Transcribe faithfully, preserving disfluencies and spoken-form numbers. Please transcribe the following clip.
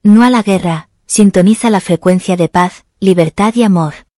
No a la guerra, sintoniza la frecuencia de paz, libertad y amor.